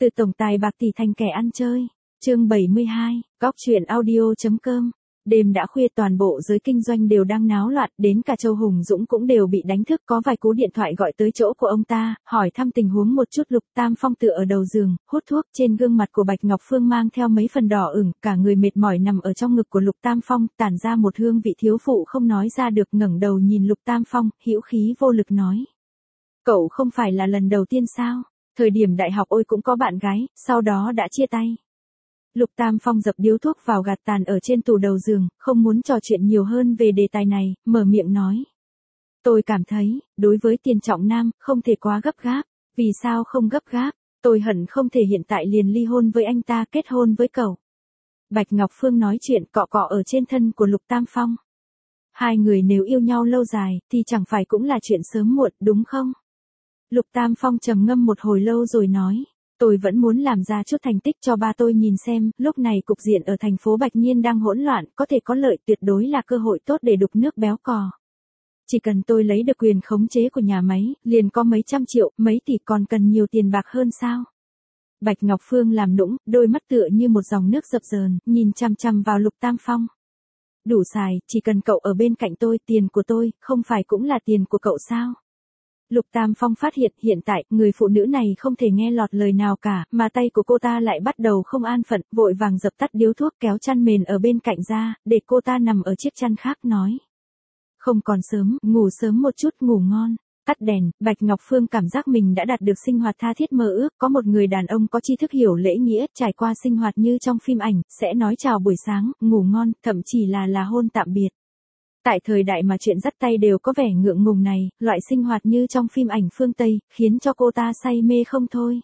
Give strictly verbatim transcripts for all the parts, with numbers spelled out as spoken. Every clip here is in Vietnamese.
Từ tổng tài bạc tỷ thành kẻ ăn chơi. Chương bảy mươi hai, góc truyện audio.com. Đêm đã khuya, toàn bộ giới kinh doanh đều đang náo loạn, đến cả Châu Hùng Dũng cũng đều bị đánh thức, có vài cú điện thoại gọi tới chỗ của ông ta, hỏi thăm tình huống một chút. Lục Tam Phong tựa ở đầu giường, hút thuốc, trên gương mặt của Bạch Ngọc Phương mang theo mấy phần đỏ ửng, cả người mệt mỏi nằm ở trong ngực của Lục Tam Phong, tản ra một hương vị thiếu phụ không nói ra được. Ngẩng đầu nhìn Lục Tam Phong, hữu khí vô lực nói: "Cậu không phải là lần đầu tiên sao? Thời điểm đại học ôi cũng có bạn gái, sau đó đã chia tay." Lục Tam Phong dập điếu thuốc vào gạt tàn ở trên tủ đầu giường, không muốn trò chuyện nhiều hơn về đề tài này, mở miệng nói: "Tôi cảm thấy, đối với Tiền Trọng Nam, không thể quá gấp gáp." "Vì sao không gấp gáp? Tôi hận không thể hiện tại liền ly hôn với anh ta, kết hôn với cậu." Bạch Ngọc Phương nói chuyện cọ cọ ở trên thân của Lục Tam Phong. "Hai người nếu yêu nhau lâu dài, thì chẳng phải cũng là chuyện sớm muộn, đúng không?" Lục Tam Phong trầm ngâm một hồi lâu rồi nói: "Tôi vẫn muốn làm ra chút thành tích cho ba tôi nhìn xem." Lúc này cục diện ở thành phố Bạch Nhiên đang hỗn loạn, có thể có lợi, tuyệt đối là cơ hội tốt để đục nước béo cò. Chỉ cần tôi lấy được quyền khống chế của nhà máy, liền có mấy trăm triệu, mấy tỷ, còn cần nhiều tiền bạc hơn sao? Bạch Ngọc Phương làm nũng, đôi mắt tựa như một dòng nước dập dờn, nhìn chằm chằm vào Lục Tam Phong. "Đủ xài, chỉ cần cậu ở bên cạnh tôi, tiền của tôi, không phải cũng là tiền của cậu sao?" Lục Tam Phong phát hiện hiện tại, người phụ nữ này không thể nghe lọt lời nào cả, mà tay của cô ta lại bắt đầu không an phận, vội vàng dập tắt điếu thuốc, kéo chăn mền ở bên cạnh ra, để cô ta nằm ở chiếc chăn khác, nói: "Không còn sớm, ngủ sớm một chút, ngủ ngon." Tắt đèn, Bạch Ngọc Phương cảm giác mình đã đạt được sinh hoạt tha thiết mơ ước, có một người đàn ông có tri thức hiểu lễ nghĩa, trải qua sinh hoạt như trong phim ảnh, sẽ nói chào buổi sáng, ngủ ngon, thậm chí là là hôn tạm biệt. Tại thời đại mà chuyện dắt tay đều có vẻ ngượng ngùng này, loại sinh hoạt như trong phim ảnh phương Tây, khiến cho cô ta say mê không thôi.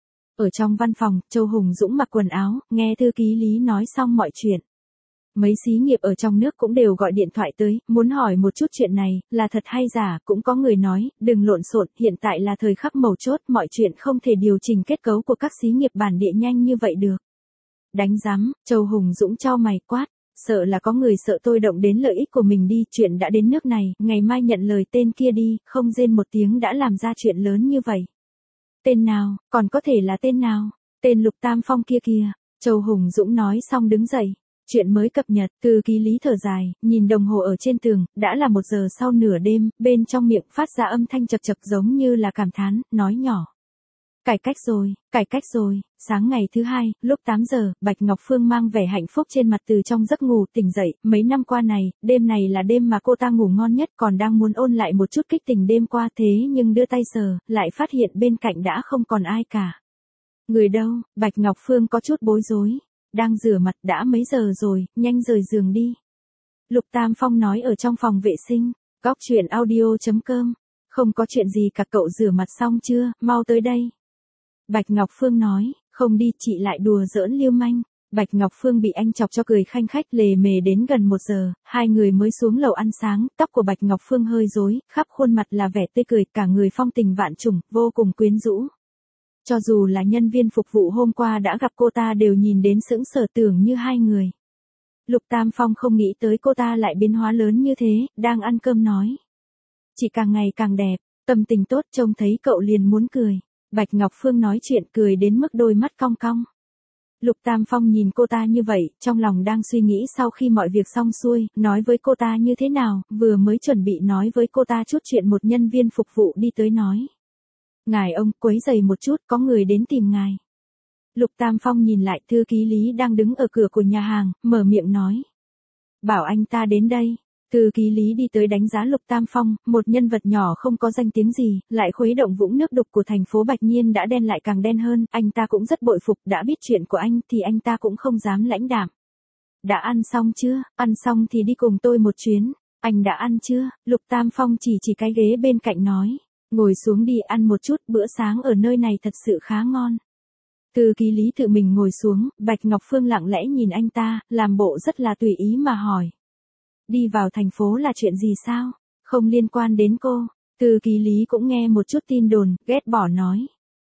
Ở trong văn phòng, Châu Hùng Dũng mặc quần áo, nghe thư ký Lý nói xong mọi chuyện. Mấy xí nghiệp ở trong nước cũng đều gọi điện thoại tới, muốn hỏi một chút chuyện này, là thật hay giả. Cũng có người nói, đừng lộn xộn, hiện tại là thời khắc mấu chốt, mọi chuyện không thể điều chỉnh kết cấu của các xí nghiệp bản địa nhanh như vậy được. Đánh giám, Châu Hùng Dũng chau mày quát: "Sợ là có người sợ tôi động đến lợi ích của mình đi, chuyện đã đến nước này, ngày mai nhận lời tên kia đi." Không rên một tiếng đã làm ra chuyện lớn như vậy. "Tên nào, còn có thể là tên nào?" "Tên Lục Tam Phong kia kìa." Châu Hùng Dũng nói xong đứng dậy. Chuyện mới cập nhật, thư ký Lý thở dài, nhìn đồng hồ ở trên tường, đã là một giờ sau nửa đêm, bên trong miệng phát ra âm thanh chập chập giống như là cảm thán, nói nhỏ: "Cải cách rồi, cải cách rồi." Sáng ngày thứ hai, lúc tám giờ, Bạch Ngọc Phương mang vẻ hạnh phúc trên mặt từ trong giấc ngủ tỉnh dậy, mấy năm qua này, đêm này là đêm mà cô ta ngủ ngon nhất, còn đang muốn ôn lại một chút kích tình đêm qua, thế nhưng đưa tay sờ, lại phát hiện bên cạnh đã không còn ai cả. "Người đâu?" Bạch Ngọc Phương có chút bối rối. "Đang rửa mặt." "Đã mấy giờ rồi, nhanh rời giường đi." Lục Tam Phong nói ở trong phòng vệ sinh. Góc truyện audio.com. "Không có chuyện gì cả, cậu rửa mặt xong chưa, mau tới đây." Bạch Ngọc Phương nói. "Không đi, chị lại đùa giỡn lưu manh." Bạch Ngọc Phương bị anh chọc cho cười khanh khách, lề mề đến gần một giờ, hai người mới xuống lầu ăn sáng, tóc của Bạch Ngọc Phương hơi rối, khắp khuôn mặt là vẻ tươi cười, cả người phong tình vạn trùng, vô cùng quyến rũ. Cho dù là nhân viên phục vụ hôm qua đã gặp cô ta đều nhìn đến sững sờ, tưởng như hai người. Lục Tam Phong không nghĩ tới cô ta lại biến hóa lớn như thế, đang ăn cơm nói: "Chị càng ngày càng đẹp, tâm tình tốt, trông thấy cậu liền muốn cười." Bạch Ngọc Phương nói chuyện cười đến mức đôi mắt cong cong. Lục Tam Phong nhìn cô ta như vậy, trong lòng đang suy nghĩ sau khi mọi việc xong xuôi, nói với cô ta như thế nào, vừa mới chuẩn bị nói với cô ta chút chuyện, một nhân viên phục vụ đi tới nói: "Ngài ông, quấy rầy một chút, có người đến tìm ngài." Lục Tam Phong nhìn lại thư ký Lý đang đứng ở cửa của nhà hàng, mở miệng nói: "Bảo anh ta đến đây." Thư ký Lý đi tới đánh giá Lục Tam Phong, một nhân vật nhỏ không có danh tiếng gì, lại khuấy động vũng nước đục của thành phố Bạch Nhiên đã đen lại càng đen hơn, anh ta cũng rất bội phục, đã biết chuyện của anh thì anh ta cũng không dám lãnh đạm. "Đã ăn xong chưa? Ăn xong thì đi cùng tôi một chuyến." "Anh đã ăn chưa?" Lục Tam Phong chỉ chỉ cái ghế bên cạnh nói. "Ngồi xuống đi, ăn một chút, bữa sáng ở nơi này thật sự khá ngon." Thư ký Lý tự mình ngồi xuống, Bạch Ngọc Phương lặng lẽ nhìn anh ta, làm bộ rất là tùy ý mà hỏi: "Đi vào thành phố là chuyện gì sao? Không liên quan đến cô." Thư ký Lý cũng nghe một chút tin đồn, ghét bỏ nói: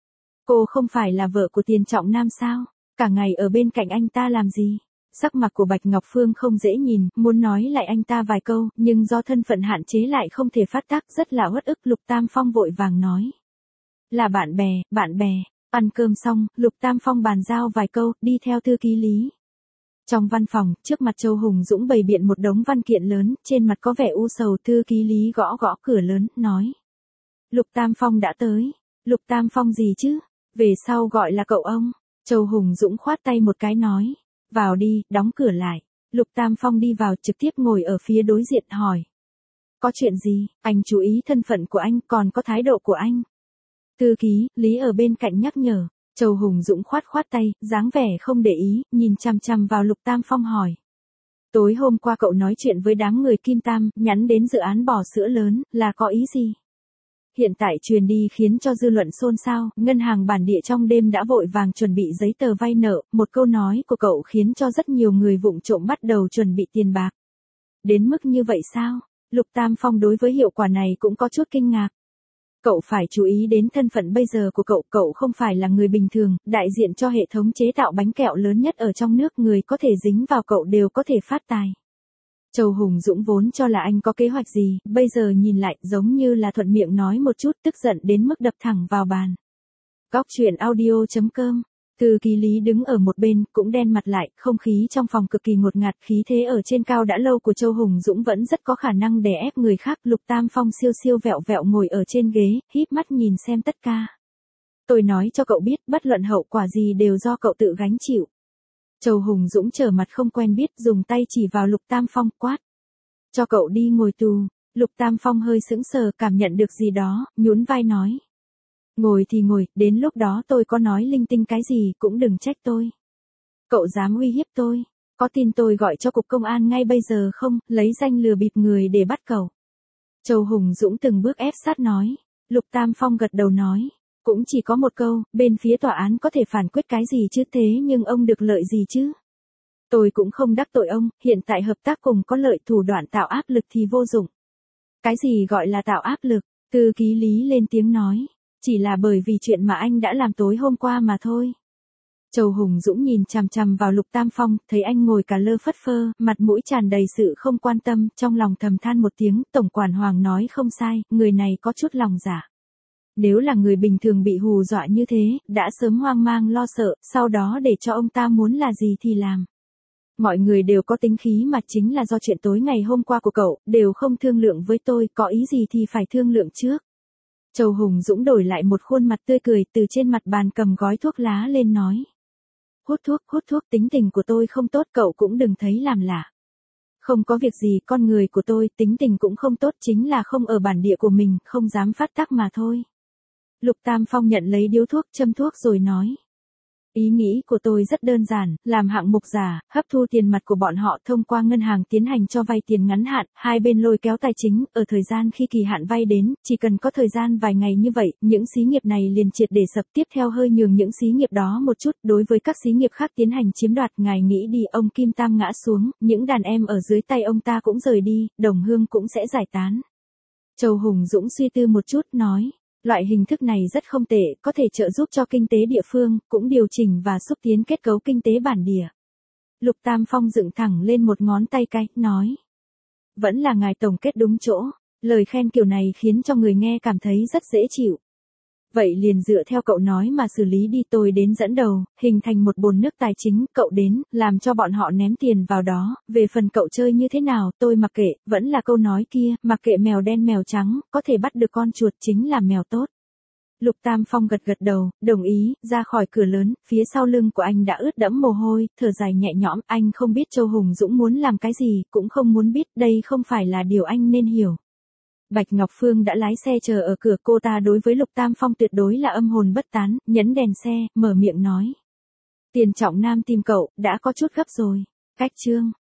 "Cô không phải là vợ của Tiền Trọng Nam sao? Cả ngày ở bên cạnh anh ta làm gì?" Sắc mặt của Bạch Ngọc Phương không dễ nhìn, muốn nói lại anh ta vài câu, nhưng do thân phận hạn chế lại không thể phát tác, rất là uất ức. Lục Tam Phong vội vàng nói: "Là bạn bè, bạn bè." Ăn cơm xong, Lục Tam Phong bàn giao vài câu, đi theo thư ký Lý. Trong văn phòng, trước mặt Châu Hùng Dũng bày biện một đống văn kiện lớn, trên mặt có vẻ u sầu. Thư ký Lý gõ gõ cửa lớn, nói. Lục Tam Phong đã tới. Lục Tam Phong gì chứ? Về sau gọi là cậu ông. Châu Hùng Dũng khoát tay một cái nói. Vào đi, đóng cửa lại. Lục Tam Phong đi vào trực tiếp ngồi ở phía đối diện hỏi. Có chuyện gì? Anh chú ý thân phận của anh, còn có thái độ của anh. Thư ký Lý ở bên cạnh nhắc nhở. Châu Hùng Dũng khoát khoát tay, dáng vẻ không để ý, nhìn chằm chằm vào Lục Tam Phong hỏi. Tối hôm qua cậu nói chuyện với đám người Kim Tam, nhắn đến dự án bò sữa lớn, là có ý gì? Hiện tại truyền đi khiến cho dư luận xôn xao, ngân hàng bản địa trong đêm đã vội vàng chuẩn bị giấy tờ vay nợ, một câu nói của cậu khiến cho rất nhiều người vụng trộm bắt đầu chuẩn bị tiền bạc. Đến mức như vậy sao? Lục Tam Phong đối với hiệu quả này cũng có chút kinh ngạc. Cậu phải chú ý đến thân phận bây giờ của cậu, cậu không phải là người bình thường, đại diện cho hệ thống chế tạo bánh kẹo lớn nhất ở trong nước, người có thể dính vào cậu đều có thể phát tài. Châu Hùng Dũng vốn cho là anh có kế hoạch gì, bây giờ nhìn lại giống như là thuận miệng nói một chút, tức giận đến mức đập thẳng vào bàn. Góc truyện audio chấm com. Thư ký Lý đứng ở một bên, cũng đen mặt lại, không khí trong phòng cực kỳ ngột ngạt, khí thế ở trên cao đã lâu của Châu Hùng Dũng vẫn rất có khả năng đè ép người khác. Lục Tam Phong siêu siêu vẹo vẹo ngồi ở trên ghế, híp mắt nhìn xem tất cả. Tôi nói cho cậu biết, bất luận hậu quả gì đều do cậu tự gánh chịu. Châu Hùng Dũng trở mặt không quen biết, dùng tay chỉ vào Lục Tam Phong, quát. Cho cậu đi ngồi tù. Lục Tam Phong hơi sững sờ, cảm nhận được gì đó, nhún vai nói. Ngồi thì ngồi, đến lúc đó tôi có nói linh tinh cái gì cũng đừng trách tôi. Cậu dám uy hiếp tôi, có tin tôi gọi cho cục công an ngay bây giờ không, lấy danh lừa bịp người để bắt cậu. Châu Hùng Dũng từng bước ép sát nói. Lục Tam Phong gật đầu nói. Cũng chỉ có một câu, bên phía tòa án có thể phản quyết cái gì chứ, thế nhưng ông được lợi gì chứ? Tôi cũng không đắc tội ông, hiện tại hợp tác cùng có lợi, thủ đoạn tạo áp lực thì vô dụng. Cái gì gọi là tạo áp lực? Thư ký Lý lên tiếng nói. Chỉ là bởi vì chuyện mà anh đã làm tối hôm qua mà thôi. Châu Hùng Dũng nhìn chằm chằm vào Lục Tam Phong, thấy anh ngồi cả lơ phất phơ, mặt mũi tràn đầy sự không quan tâm, trong lòng thầm than một tiếng, Tổng quản Hoàng nói không sai, người này có chút lòng dạ. Nếu là người bình thường bị hù dọa như thế, đã sớm hoang mang lo sợ, sau đó để cho ông ta muốn là gì thì làm. Mọi người đều có tính khí mà, chính là do chuyện tối ngày hôm qua của cậu, đều không thương lượng với tôi, có ý gì thì phải thương lượng trước. Châu Hùng Dũng đổi lại một khuôn mặt tươi cười, từ trên mặt bàn cầm gói thuốc lá lên nói. Hút thuốc, hút thuốc, tính tình của tôi không tốt, cậu cũng đừng thấy làm lạ. Không có việc gì, con người của tôi, tính tình cũng không tốt, chính là không ở bản địa của mình, không dám phát tác mà thôi. Lục Tam Phong nhận lấy điếu thuốc, châm thuốc rồi nói. Ý nghĩ của tôi rất đơn giản, làm hạng mục giả, hấp thu tiền mặt của bọn họ thông qua ngân hàng tiến hành cho vay tiền ngắn hạn, hai bên lôi kéo tài chính, ở thời gian khi kỳ hạn vay đến, chỉ cần có thời gian vài ngày như vậy, những xí nghiệp này liền triệt để sập, tiếp theo hơi nhường những xí nghiệp đó một chút, đối với các xí nghiệp khác tiến hành chiếm đoạt. Ngài nghĩ đi, ông Kim Tam ngã xuống, những đàn em ở dưới tay ông ta cũng rời đi, đồng hương cũng sẽ giải tán. Châu Hùng Dũng suy tư một chút, nói. Loại hình thức này rất không tệ, có thể trợ giúp cho kinh tế địa phương, cũng điều chỉnh và xúc tiến kết cấu kinh tế bản địa. Lục Tam Phong dựng thẳng lên một ngón tay cái, nói. Vẫn là ngài tổng kết đúng chỗ, lời khen kiểu này khiến cho người nghe cảm thấy rất dễ chịu. Vậy liền dựa theo cậu nói mà xử lý đi, tôi đến dẫn đầu, hình thành một bồn nước tài chính, cậu đến, làm cho bọn họ ném tiền vào đó, về phần cậu chơi như thế nào, tôi mặc kệ, vẫn là câu nói kia, mặc kệ mèo đen mèo trắng, có thể bắt được con chuột chính là mèo tốt. Lục Tam Phong gật gật đầu, đồng ý, ra khỏi cửa lớn, phía sau lưng của anh đã ướt đẫm mồ hôi, thở dài nhẹ nhõm, anh không biết Châu Hùng Dũng muốn làm cái gì, cũng không muốn biết, đây không phải là điều anh nên hiểu. Bạch Ngọc Phương đã lái xe chờ ở cửa, cô ta đối với Lục Tam Phong tuyệt đối là âm hồn bất tán, nhấn đèn xe, mở miệng nói. Tiền Trọng Nam tìm cậu, đã có chút gấp rồi. Cách chương.